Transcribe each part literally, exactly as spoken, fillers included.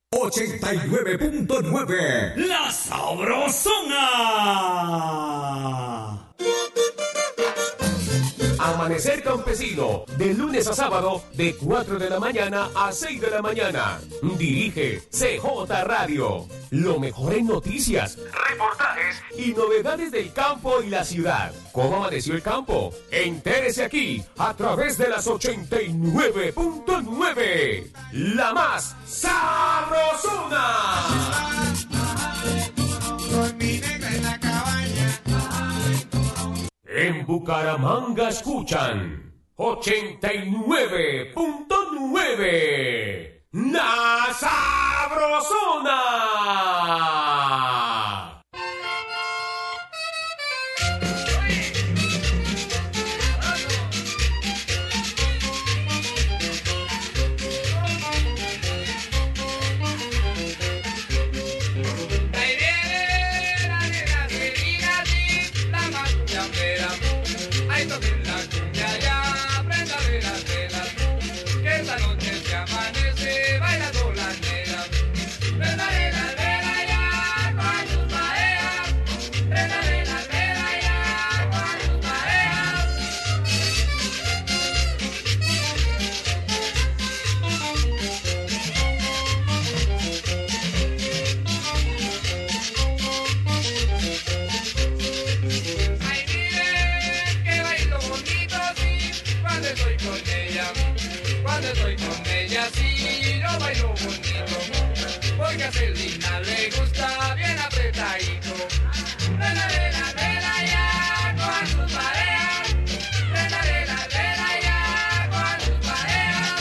ochenta y nueve punto nueve La Sabrosona. Amanecer Campesino, de lunes a sábado, de cuatro de la mañana a seis de la mañana. Dirige C J Radio. Lo mejor en noticias, reportajes y novedades del campo y la ciudad. ¿Cómo amaneció el campo? Entérese aquí, a través de las ochenta y nueve punto nueve. La más sabrosona. Con mi negra en la cabaña. En Bucaramanga escuchan ochenta y nueve punto nueve La Sabrosona. A Celina le gusta bien apretadito. Vela, vela, vela ya con sus parejas. Vela, vela, vela ya con sus parejas.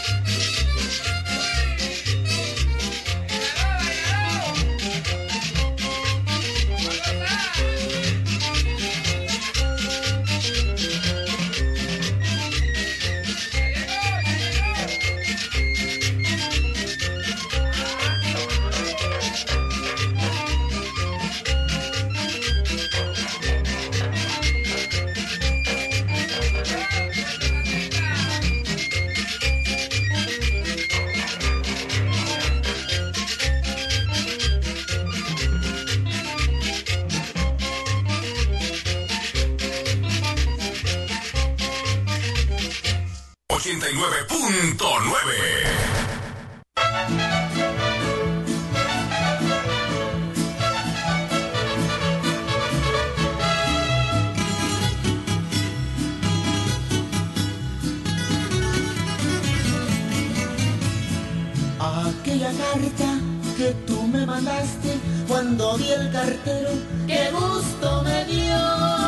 ochenta y nueve punto nueve. Aquella carta que tú me mandaste cuando vi el cartero, qué gusto me dio,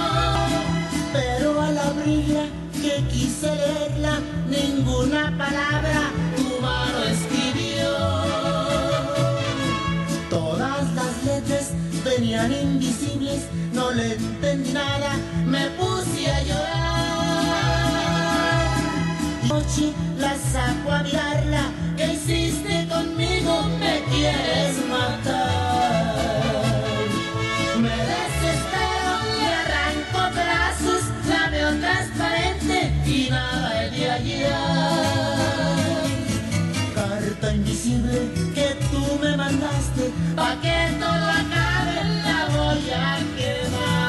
pero al abrirla que quise leerla, ninguna palabra tu mano escribió. Todas las letras venían invisibles, no le entendí nada, me puse a llorar. Y noche la saco a mirarla, ¿qué hiciste conmigo? Me quieres matar. Me desespero, le arranco pedazos, la veo transparente y nada he de hallar. Carta invisible que tú me mandaste, pa' que todo acabe, la voy a quemar.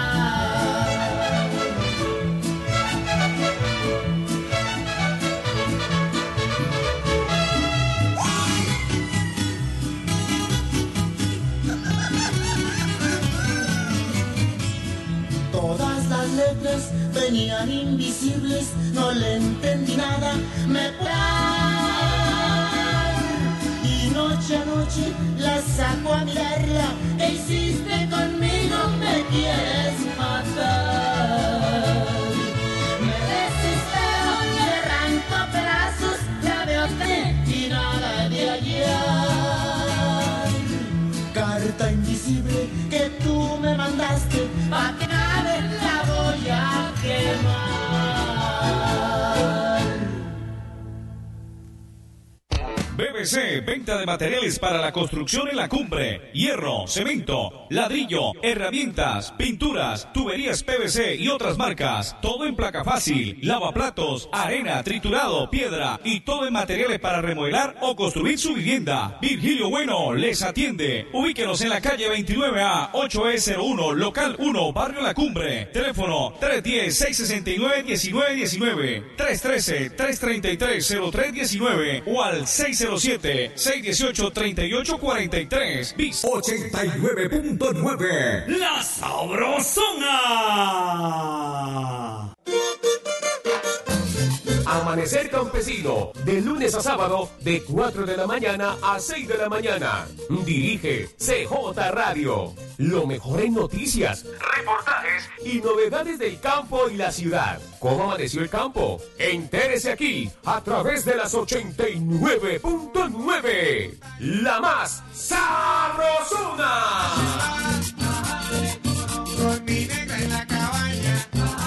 Todas las letras venían invisibles, no le entendí nada, me plan. Y noche a noche la saco a mirarla, ¿qué hiciste conmigo? Me quieres matar. Me desespero, le arranco pedazos, la veo y nada de hallar. Carta invisible que tú me mandaste, pa' que acabe la voy a quemar. B B V C, venta de materiales para la construcción en la cumbre, hierro, cemento, ladrillo, herramientas, pinturas, tuberías P V C y otras marcas. Todo en placa fácil, lavaplatos, arena, triturado, piedra y todo en materiales para remodelar o construir su vivienda. Virgilio Bueno les atiende. Ubíquenos en la calle veintinueve A, ocho E cero uno, local uno, barrio La Cumbre. Teléfono tres uno cero, seis seis nueve, uno nueve uno nueve, tres uno tres, tres tres tres, cero tres uno nueve o al seis cero siete, seis uno ocho, tres ocho cuatro tres. Bis ochenta y nueve punto nueve. La Sabrosona. Amanecer Campesino, de lunes a sábado, de cuatro de la mañana a seis de la mañana. Dirige C J Radio. Lo mejor en noticias, reportajes y novedades del campo y la ciudad. ¿Cómo amaneció el campo? Entérese aquí, a través de las ochenta y nueve punto nueve. La más sabrosona. Con mi negra en la cabaña.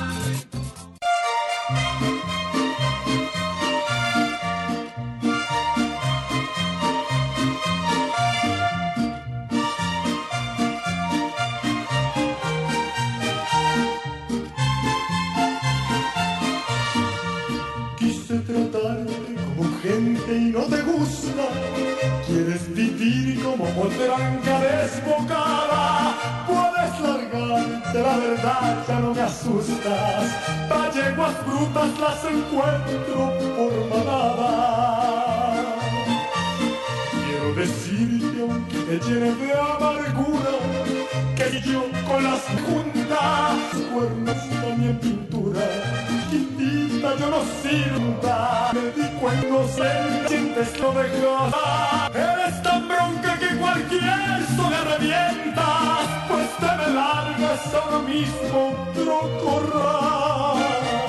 Quise tratarte como gente y no te gusta. Quieres vivir como potranca desbocada. Puedes largarte, la verdad ya no me asustas. Yeguas brutas las encuentro por manada. Quiero decirte, aunque te llene de amargura, que yo con las juntas cuernos también pintura. Quintita yo no sirva, me di cuenta, no sé, sientes lo de gozar. Eres tan bronca que cualquier soga revientas, pues te me largas ahora mismo otro corral.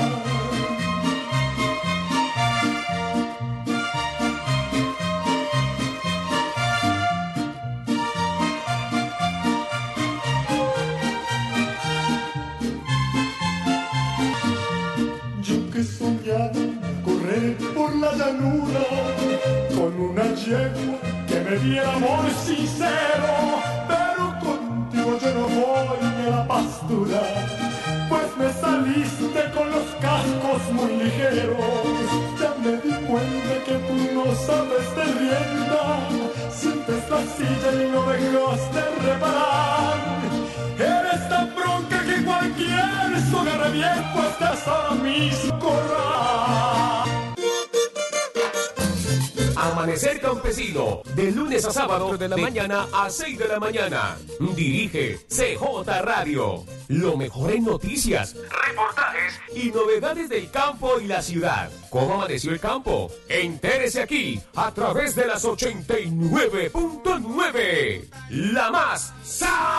Yo que soñaba correr por la llanura con una yegua que me diera amor sincero, pero contigo yo no voy ni a la pastura, pues me saliste con los cascos muy ligeros. Ya me di cuenta que tú no sabes de rienda, sientes la silla y no dejas de reparar. Eres tan bronca que cualquier soga revienta, pues estás ahora mismo corral. Amanecer Campesino, de lunes a sábado, de la mañana a seis de la mañana. Dirige C J Radio. Lo mejor en noticias, reportajes y novedades del campo y la ciudad. ¿Cómo amaneció el campo? Entérese aquí, a través de las ochenta y nueve punto nueve. La más sa